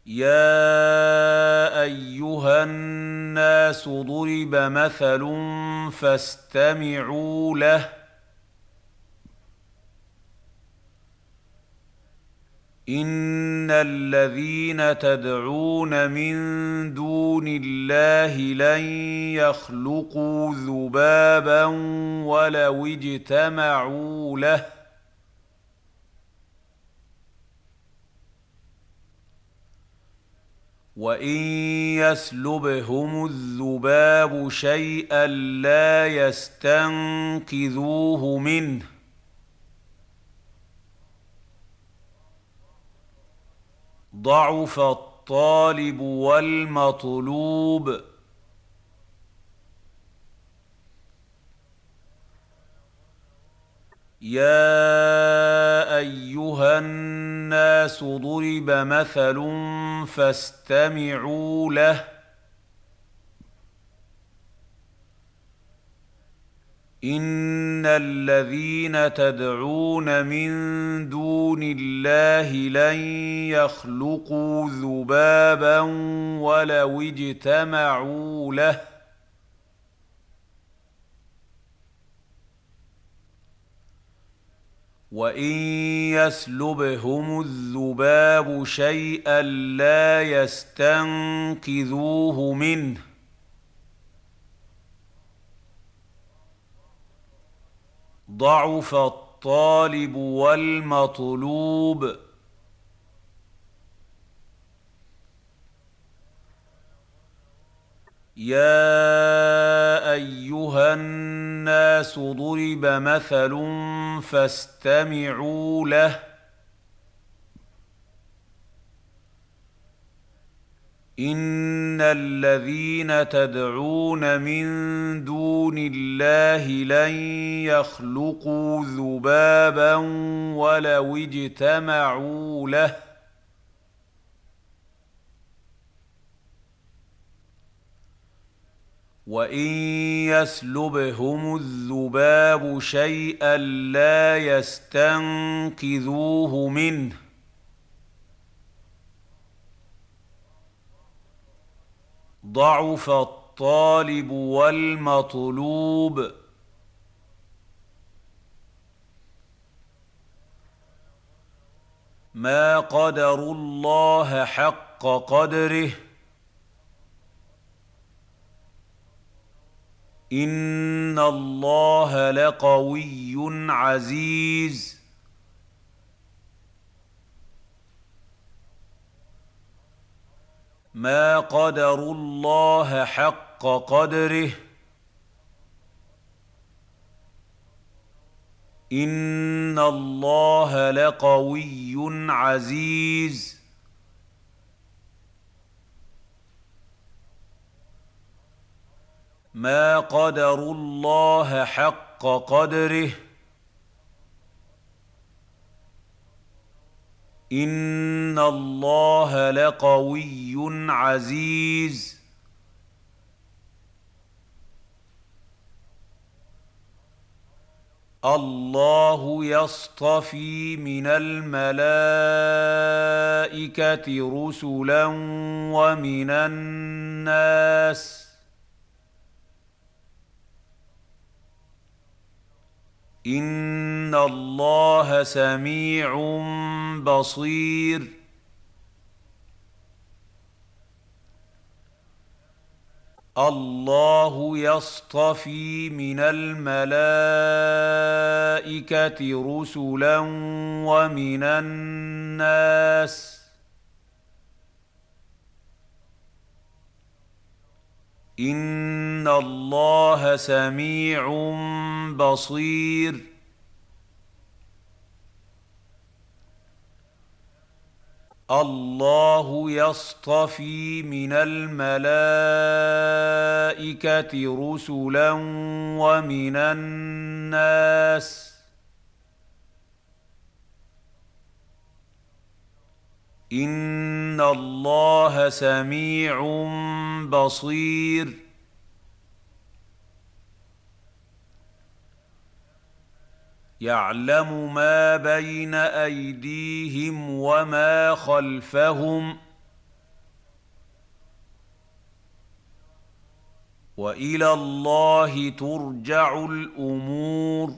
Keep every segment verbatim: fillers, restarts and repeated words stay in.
يا أيها الناس ضرب مثل فاستمعوا له. إن الذين تدعون من دون الله لن يخلقوا ذبابا ولو اجتمعوا له. وإن يسلبهم الذباب شيئا لا يستنقذوه منه. ضعف الطالب والمطلوب. يا أيها الناس ضرب مثل فاستمعوا له. إن الذين تدعون من دون الله لن يخلقوا ذبابا ولو اجتمعوا له. وإن يسلبهم الذباب شيئا لا يستنقذوه منه. ضعف الطالب والمطلوب. يا أيها الناس ضرب مثل فاستمعوا له. إن الذين تدعون من دون الله لن يخلقوا ذبابا ولو اجتمعوا له. وإن يسلبهم الذباب شيئا لا يستنقذوه منه. ضعف الطالب والمطلوب. ما قدروا الله حق قدره. إن الله لقوي عزيز. ما قدروا الله حق قدره. إن الله لقوي عزيز. ما قدروا الله حق قدره. إن الله لقوي عزيز. الله يصطفي من الملائكة رسلا ومن الناس. إن الله سميع بصير. الله يصطفي من الملائكة رسلا ومن الناس. إن الله سميع بصير. الله يصطفي من الملائكة رسلا ومن الناس. إن الله سميع بصير. يعلم ما بين أيديهم وما خلفهم والى الله ترجع الامور.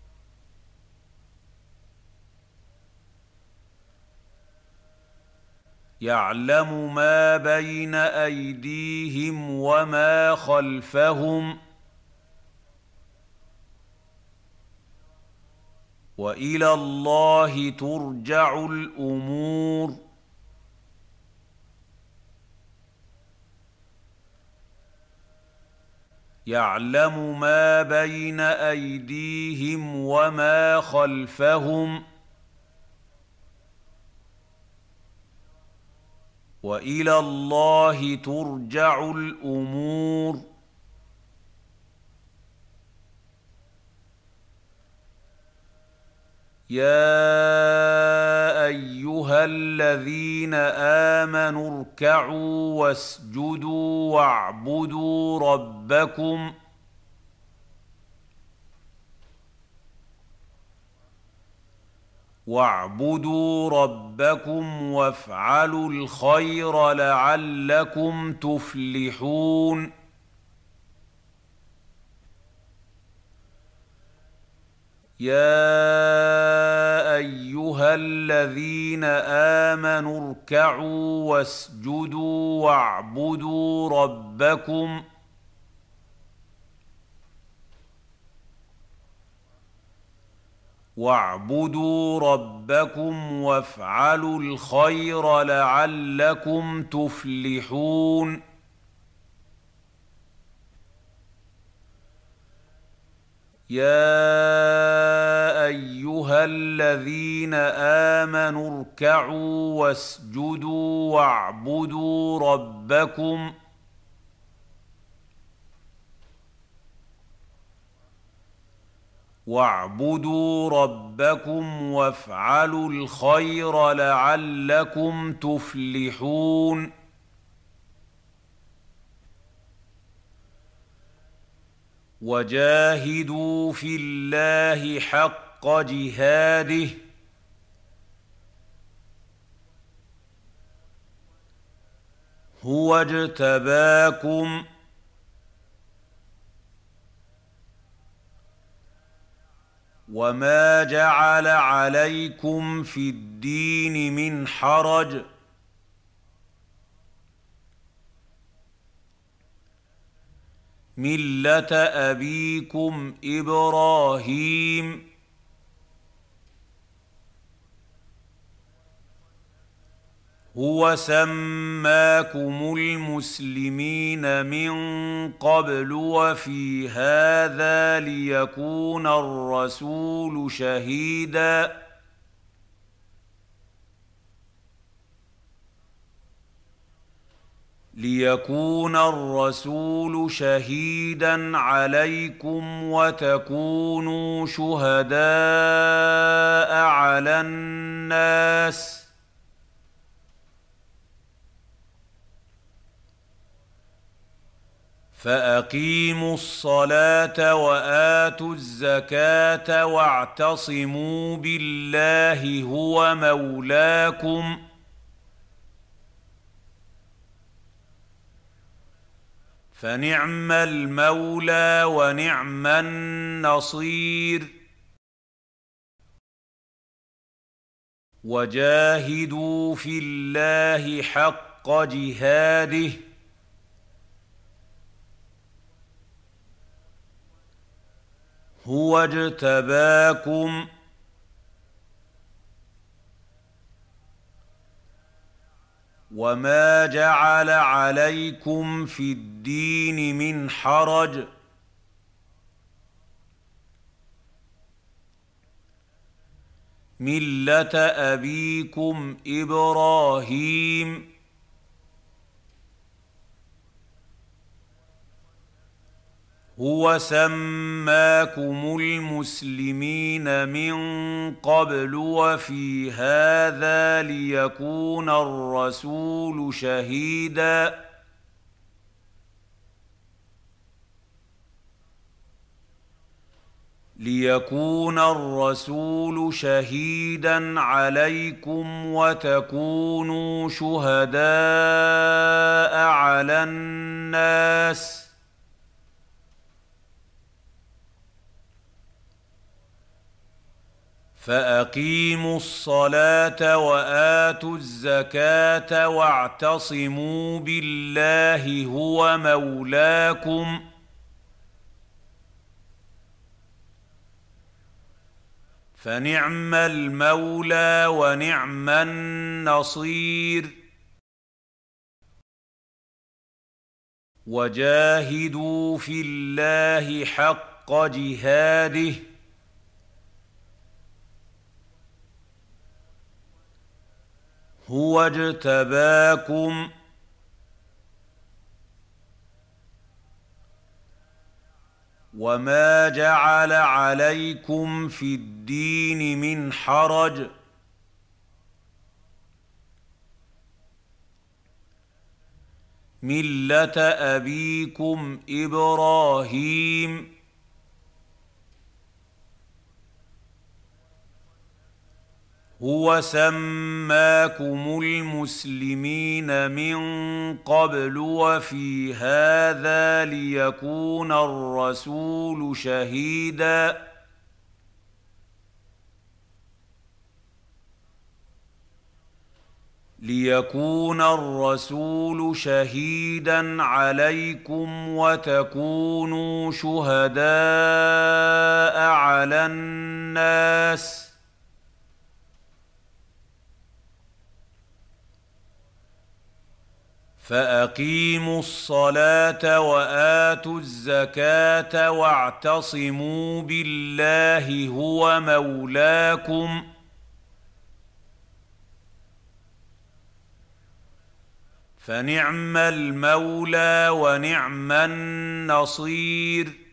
يعلم ما بين ايديهم وما خلفهم والى الله ترجع الامور. يعلم ما بين ايديهم وما خلفهم والى الله ترجع الامور. يا ايها الذين امنوا اركعوا واسجدوا واعبدوا ربكم واعبدوا ربكم وافعلوا الخير لعلكم تفلحون. يا ايها الذين امنوا اركعوا واسجدوا واعبدوا ربكم واعبدوا ربكم وافعلوا الخير لعلكم تفلحون. يا ايها الذين امنوا اركعوا واسجدوا واعبدوا ربكم واعبدوا ربكم وافعلوا الخير لعلكم تفلحون. وجاهدوا في الله حق جهاده هو اجتباكم وما جعل عليكم في الدين من حرج ملة أبيكم إبراهيم هو سماكم المسلمين من قبل وفي هذا ليكون الرسول شهيدا ليكون الرسول شهيدا عليكم وتكونوا شهداء على الناس فأقيموا الصلاة وآتوا الزكاة واعتصموا بالله هو مولاكم فنعم المولى ونعم النصير. وجاهدوا في الله حق جهاده هو اجتباكم وما جعل عليكم في الدين من حرج ملة أبيكم إبراهيم هو سماكم المسلمين من قبل وفي هذا ليكون الرسول شهيدا ليكون الرسول شهيدا عليكم وتكونوا شهداء على الناس فأقيموا الصلاة وآتوا الزكاة واعتصموا بالله هو مولاكم فنعم المولى ونعم النصير. وجاهدوا في الله حق جهاده هو اجتباكم وما جعل عليكم في الدين من حرج ملة أبيكم إبراهيم هو سماكم المسلمين من قبل وفي هذا ليكون الرسول شهيدا ليكون الرسول شهيدا عليكم وتكونوا شهداء على الناس فأقيموا الصلاة وآتوا الزكاة واعتصموا بالله هو مولاكم فنعم المولى ونعم النصير.